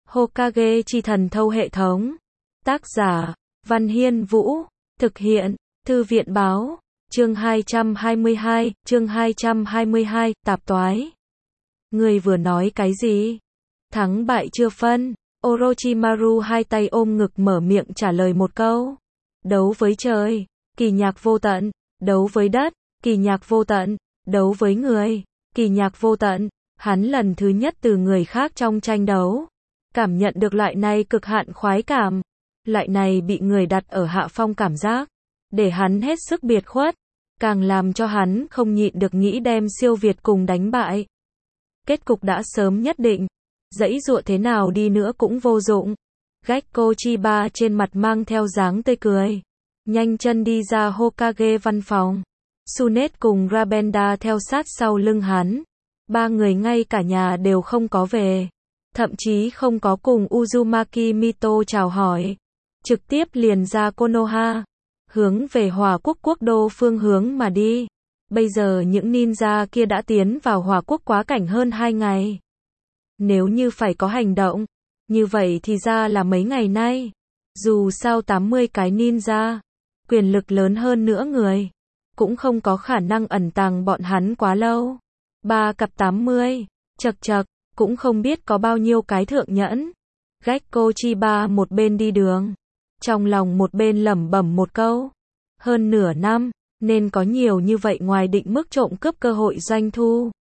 Hokage chi thần thâu hệ thống. Tác giả, Văn Hiên Vũ. Thực hiện, Thư viện Báo. Chương 222, tạp toái. Người vừa nói cái gì? Thắng bại chưa phân. Orochimaru hai tay ôm ngực mở miệng trả lời một câu. Đấu với trời, kỳ nhạc vô tận. Đấu với đất, kỳ nhạc vô tận. Đấu với người, kỳ nhạc vô tận. Hắn lần thứ nhất từ người khác trong tranh đấu cảm nhận được loại này cực hạn khoái cảm. Loại này bị người đặt ở hạ phong cảm giác, để hắn hết sức biệt khuất, càng làm cho hắn không nhịn được nghĩ đem siêu việt cùng đánh bại. Kết cục đã sớm nhất định, giãy giụa thế nào đi nữa cũng vô dụng. Gekko Chiba trên mặt mang theo dáng tươi cười, nhanh chân đi ra Hokage văn phòng. Tsunade cùng Rabenda theo sát sau lưng hắn. Ba người ngay cả nhà đều không có về, thậm chí không có cùng Uzumaki Mito chào hỏi, trực tiếp liền ra Konoha, hướng về Hỏa Quốc quốc đô phương hướng mà đi. Bây giờ những ninja kia đã tiến vào Hỏa Quốc quá cảnh hơn 2 ngày. Nếu như phải có hành động, như vậy thì ra là mấy ngày nay. Dù sao 80 cái ninja, quyền lực lớn hơn nữa người, cũng không có khả năng ẩn tàng bọn hắn quá lâu. 3 cặp 80, chậc chậc, cũng không biết có bao nhiêu cái thượng nhẫn. Gekko Chiba một bên đi đường, trong lòng một bên lẩm bẩm một câu. Hơn nửa năm, nên có nhiều như vậy ngoài định mức trộm cướp cơ hội doanh thu.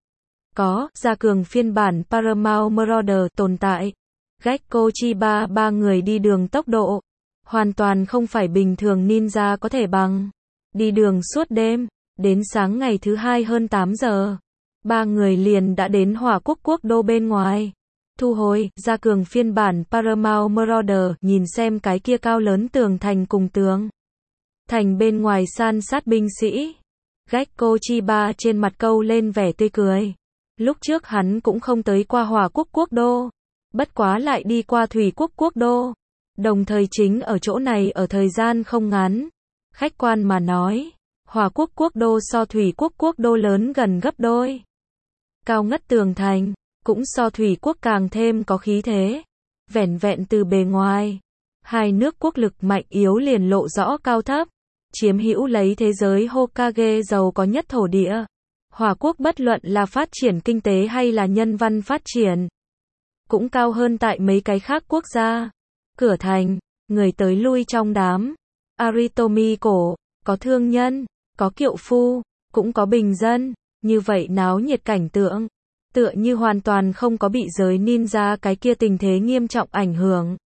Có, gia cường phiên bản Paramount Marauder tồn tại. Gekko Chiba ba người đi đường tốc độ, hoàn toàn không phải bình thường ninja có thể bằng. Đi đường suốt đêm, đến sáng ngày thứ hai hơn 8 giờ. Ba người liền đã đến Hỏa Quốc quốc đô bên ngoài. Thu hồi, gia cường phiên bản Paramount Marauder, nhìn xem cái kia cao lớn tường thành cùng tường thành bên ngoài san sát binh sĩ. Gekko Chiba trên mặt câu lên vẻ tươi cười. Lúc trước hắn cũng không tới qua Hỏa Quốc quốc đô, bất quá lại đi qua Thủy Quốc quốc đô. Đồng thời chính ở chỗ này ở thời gian không ngắn. Khách quan mà nói, Hỏa Quốc quốc đô so Thủy Quốc quốc đô lớn gần gấp đôi. Cao ngất tường thành, cũng so Thủy Quốc càng thêm có khí thế. Vẻn vẹn từ bề ngoài, hai nước quốc lực mạnh yếu liền lộ rõ cao thấp. Chiếm hữu lấy thế giới Hokage giàu có nhất thổ địa. Hỏa Quốc bất luận là phát triển kinh tế hay là nhân văn phát triển, cũng cao hơn tại mấy cái khác quốc gia. Cửa thành, người tới lui trong đám. Aritomi cổ, có thương nhân, có kiệu phu, cũng có bình dân. Như vậy náo nhiệt cảnh tượng, tựa như hoàn toàn không có bị giới ninja cái kia tình thế nghiêm trọng ảnh hưởng.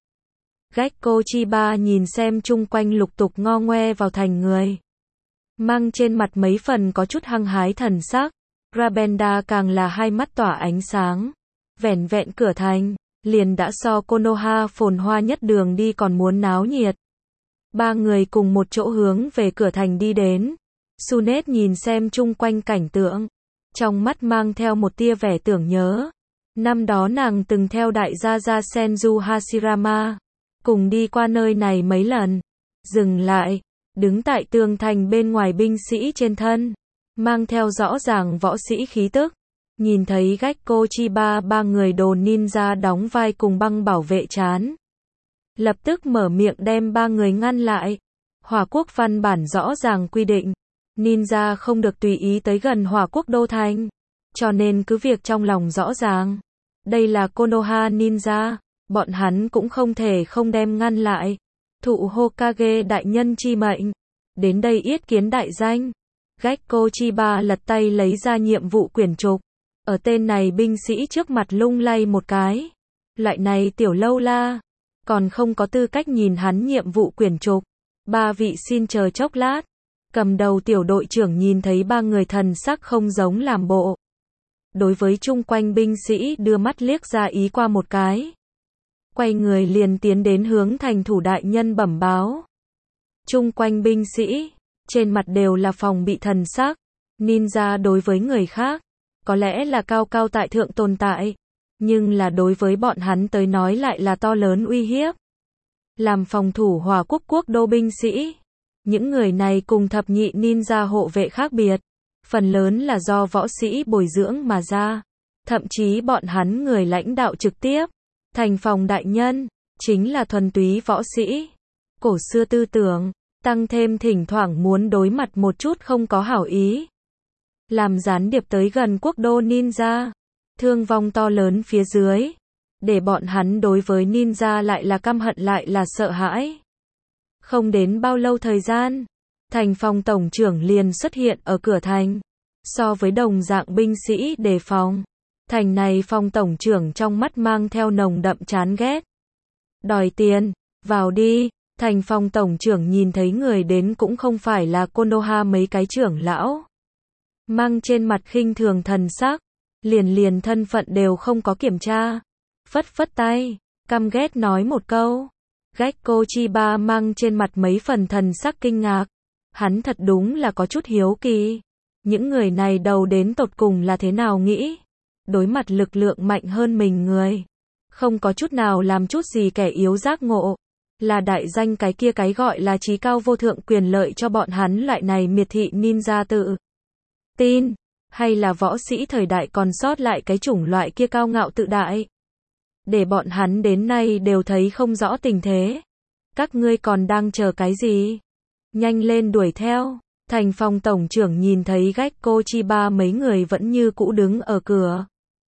Gekko Chiba nhìn xem chung quanh lục tục ngo ngoe vào thành người, mang trên mặt mấy phần có chút hăng hái thần sắc. Rabenda càng là hai mắt tỏa ánh sáng. Vẻn vẹn cửa thành, liền đã so Konoha phồn hoa nhất đường đi còn muốn náo nhiệt. Ba người cùng một chỗ hướng về cửa thành đi đến. Tsunade nhìn xem chung quanh cảnh tượng, trong mắt mang theo một tia vẻ tưởng nhớ. Năm đó nàng từng theo đại gia gia Senju Hashirama, cùng đi qua nơi này mấy lần. Dừng lại, đứng tại tường thành bên ngoài binh sĩ trên thân, mang theo rõ ràng võ sĩ khí tức. Nhìn thấy Gekko Chiba ba người đồ ninja đóng vai cùng băng bảo vệ trán, lập tức mở miệng đem ba người ngăn lại. Hỏa Quốc văn bản rõ ràng quy định, ninja không được tùy ý tới gần Hỏa Quốc đô thành, cho nên cứ việc trong lòng rõ ràng, đây là Konoha ninja, bọn hắn cũng không thể không đem ngăn lại. Thụ Hokage đại nhân chi mệnh, đến đây yết kiến đại danh. Gekko Chiba lật tay lấy ra nhiệm vụ quyển trục, ở tên này binh sĩ trước mặt lung lay một cái. Loại này tiểu lâu la, còn không có tư cách nhìn hắn nhiệm vụ quyển trục. Ba vị xin chờ chốc lát. Cầm đầu tiểu đội trưởng nhìn thấy ba người thần sắc không giống làm bộ. Đối với chung quanh binh sĩ đưa mắt liếc ra ý qua một cái. Quay người liền tiến đến hướng thành thủ đại nhân bẩm báo. Chung quanh binh sĩ, trên mặt đều là phòng bị thần sắc. Ninja đối với người khác, có lẽ là cao cao tại thượng tồn tại, nhưng là đối với bọn hắn tới nói lại là to lớn uy hiếp. Làm phòng thủ Hỏa Quốc quốc đô binh sĩ, những người này cùng thập nhị ninja hộ vệ khác biệt, phần lớn là do võ sĩ bồi dưỡng mà ra, thậm chí bọn hắn người lãnh đạo trực tiếp Thành Phong đại nhân, chính là thuần túy võ sĩ. Cổ xưa tư tưởng, tăng thêm thỉnh thoảng muốn đối mặt một chút không có hảo ý. Làm gián điệp tới gần quốc đô ninja. Thương vong to lớn phía dưới. Để bọn hắn đối với ninja lại là căm hận lại là sợ hãi. Không đến bao lâu thời gian, Thành Phong tổng trưởng liền xuất hiện ở cửa thành. So với đồng dạng binh sĩ đề phòng, Thành này Phong tổng trưởng trong mắt mang theo nồng đậm chán ghét. Đòi tiền, vào đi. Thành Phong tổng trưởng nhìn thấy người đến cũng không phải là Konoha mấy cái trưởng lão. Mang trên mặt khinh thường thần sắc, liền thân phận đều không có kiểm tra. Phất phất tay, căm ghét nói một câu. Gekko Chiba mang trên mặt mấy phần thần sắc kinh ngạc. Hắn thật đúng là có chút hiếu kỳ. Những người này đầu đến tột cùng là thế nào nghĩ? Đối mặt lực lượng mạnh hơn mình người. Không có chút nào làm chút gì kẻ yếu giác ngộ. Là đại danh cái kia cái gọi là trí cao vô thượng quyền lợi cho bọn hắn loại này miệt thị ninja tự tin. Hay là võ sĩ thời đại còn sót lại cái chủng loại kia cao ngạo tự đại. Để bọn hắn đến nay đều thấy không rõ tình thế. Các ngươi còn đang chờ cái gì? Nhanh lên đuổi theo. Thành Phong tổng trưởng nhìn thấy Gekko Chiba mấy người vẫn như cũ đứng ở cửa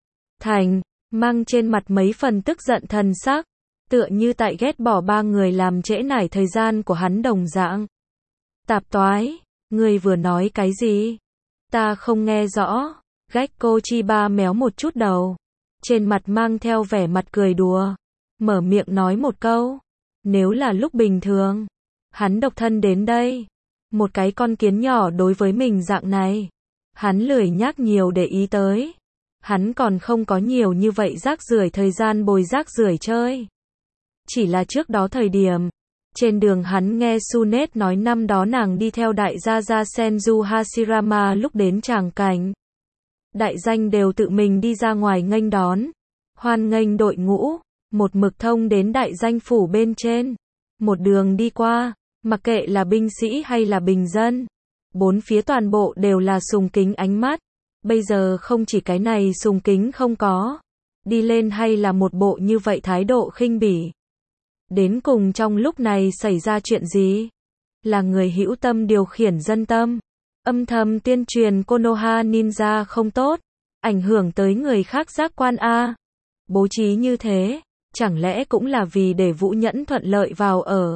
thành, mang trên mặt mấy phần tức giận thần sắc, tựa như tại ghét bỏ ba người làm trễ nải thời gian của hắn đồng dạng. Tạp toái, ngươi vừa nói cái gì? Ta không nghe rõ. Gekko Chiba méo một chút đầu, trên mặt mang theo vẻ mặt cười đùa, mở miệng nói một câu. Nếu là lúc bình thường, hắn độc thân đến đây, một cái con kiến nhỏ đối với mình dạng này, hắn lười nhác nhiều để ý tới. Hắn còn không có nhiều như vậy rác rưởi thời gian bồi rác rưởi chơi. Chỉ là trước đó thời điểm, trên đường hắn nghe Sunet nói năm đó nàng đi theo đại gia gia Senju Hashirama lúc đến tràng cảnh. Đại danh đều tự mình đi ra ngoài nghênh đón, hoan nghênh đội ngũ, một mực thông đến đại danh phủ bên trên. Một đường đi qua, mặc kệ là binh sĩ hay là bình dân, bốn phía toàn bộ đều là sùng kính ánh mắt. Bây giờ không chỉ cái này sùng kính không có, đi lên hay là một bộ như vậy thái độ khinh bỉ. Đến cùng trong lúc này xảy ra chuyện gì? Là người hữu tâm điều khiển dân tâm, âm thầm tuyên truyền Konoha ninja không tốt, ảnh hưởng tới người khác giác quan a. Bố trí như thế, chẳng lẽ cũng là vì để Vũ Nhẫn thuận lợi vào ở?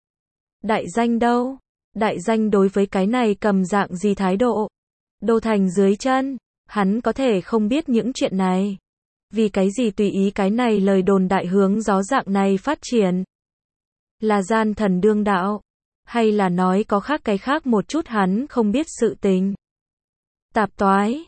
Đại danh đâu? Đại danh đối với cái này cầm dạng gì thái độ? Đô thành dưới chân, hắn có thể không biết những chuyện này. Vì cái gì tùy ý cái này lời đồn đại hướng gió dạng này phát triển? Là gian thần đương đạo? Hay là nói có khác cái khác một chút hắn không biết sự tình? Tạp toái.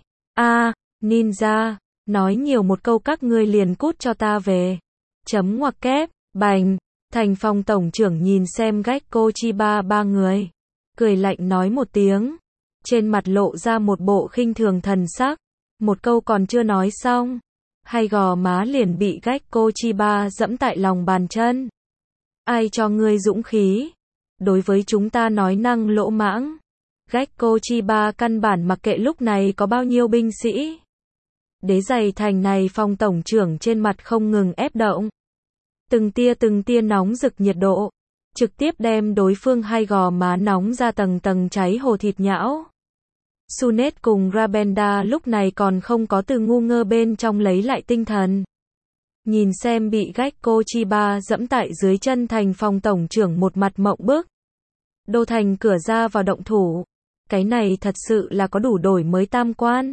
Ninja. Nói nhiều một câu các ngươi liền cút cho ta về. Chấm ngoặc kép. Bành. Thành Phong tổng trưởng nhìn xem Gekko Chiba ba người. Cười lạnh nói một tiếng. Trên mặt lộ ra một bộ khinh thường thần sắc. Một câu còn chưa nói xong. Hai gò má liền bị Gekko Chiba dẫm tại lòng bàn chân. Ai cho ngươi dũng khí? Đối với chúng ta nói năng lỗ mãng. Gekko Chiba căn bản mặc kệ lúc này có bao nhiêu binh sĩ. Đế giày thành này Phong tổng trưởng trên mặt không ngừng ép động. Từng tia nóng rực nhiệt độ. Trực tiếp đem đối phương hai gò má nóng ra tầng tầng cháy hồ thịt nhão. Sunet cùng Rabenda lúc này còn không có từ ngu ngơ bên trong lấy lại tinh thần. Nhìn xem bị Gekko Chiba dẫm tại dưới chân Thành Phong tổng trưởng một mặt mộng bức. Đô thành cửa ra vào động thủ. Cái này thật sự là có đủ đổi mới tam quan.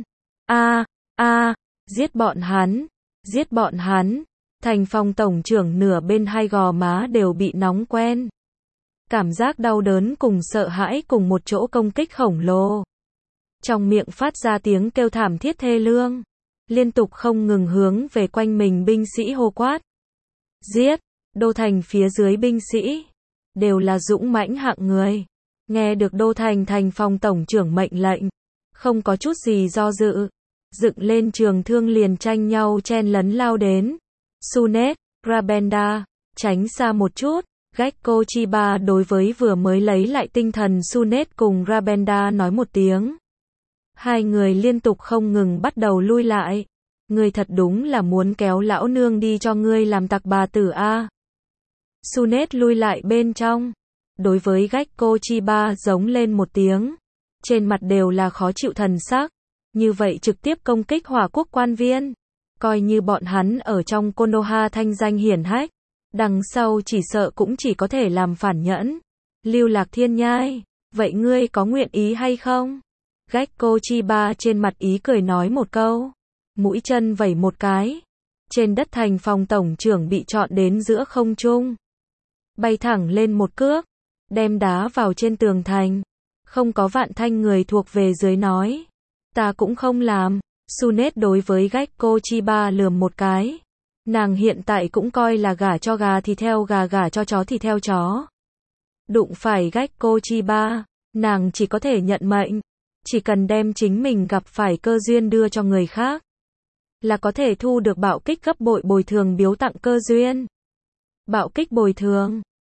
Giết bọn hắn. Giết bọn hắn. Thành Phong tổng trưởng nửa bên hai gò má đều bị nóng quen. Cảm giác đau đớn cùng sợ hãi cùng một chỗ công kích khổng lồ. Trong miệng phát ra tiếng kêu thảm thiết thê lương. Liên tục không ngừng hướng về quanh mình binh sĩ hô quát. Giết! Đô thành phía dưới binh sĩ. Đều là dũng mãnh hạng người. Nghe được đô thành Thành Phong tổng trưởng mệnh lệnh. Không có chút gì do dự. Dựng lên trường thương liền tranh nhau chen lấn lao đến. Sunet, Rabenda, tránh xa một chút. Gekko Chiba đối với vừa mới lấy lại tinh thần Sunet cùng Rabenda nói một tiếng. Hai người liên tục không ngừng bắt đầu lui lại. Ngươi thật đúng là muốn kéo lão nương đi cho ngươi làm tặc bà tử a. Sunet lui lại bên trong. Đối với Gecko Chiba giống lên một tiếng. Trên mặt đều là khó chịu thần sắc. Như vậy trực tiếp công kích hỏa quốc quan viên. Coi như bọn hắn ở trong Konoha thanh danh hiển hách. Đằng sau chỉ sợ cũng chỉ có thể làm phản nhẫn. Lưu Lạc Thiên Nhai, vậy ngươi có nguyện ý hay không? Gecko Chiba trên mặt ý cười nói một câu. Mũi chân vẩy một cái. Trên đất thành phòng tổng trưởng bị trọn đến giữa không trung. Bay thẳng lên một cước. Đem đá vào trên tường thành. Không có Vạn Thanh người thuộc về dưới nói. Ta cũng không làm. Sunet đối với Gecko Chiba lườm một cái. Nàng hiện tại cũng coi là gả cho gà thì theo gà, gả cho chó thì theo chó. Đụng phải Gecko Chiba, nàng chỉ có thể nhận mệnh. Chỉ cần đem chính mình gặp phải cơ duyên đưa cho người khác, là có thể thu được bạo kích gấp bội bồi thường biếu tặng cơ duyên. Bạo kích bồi thường.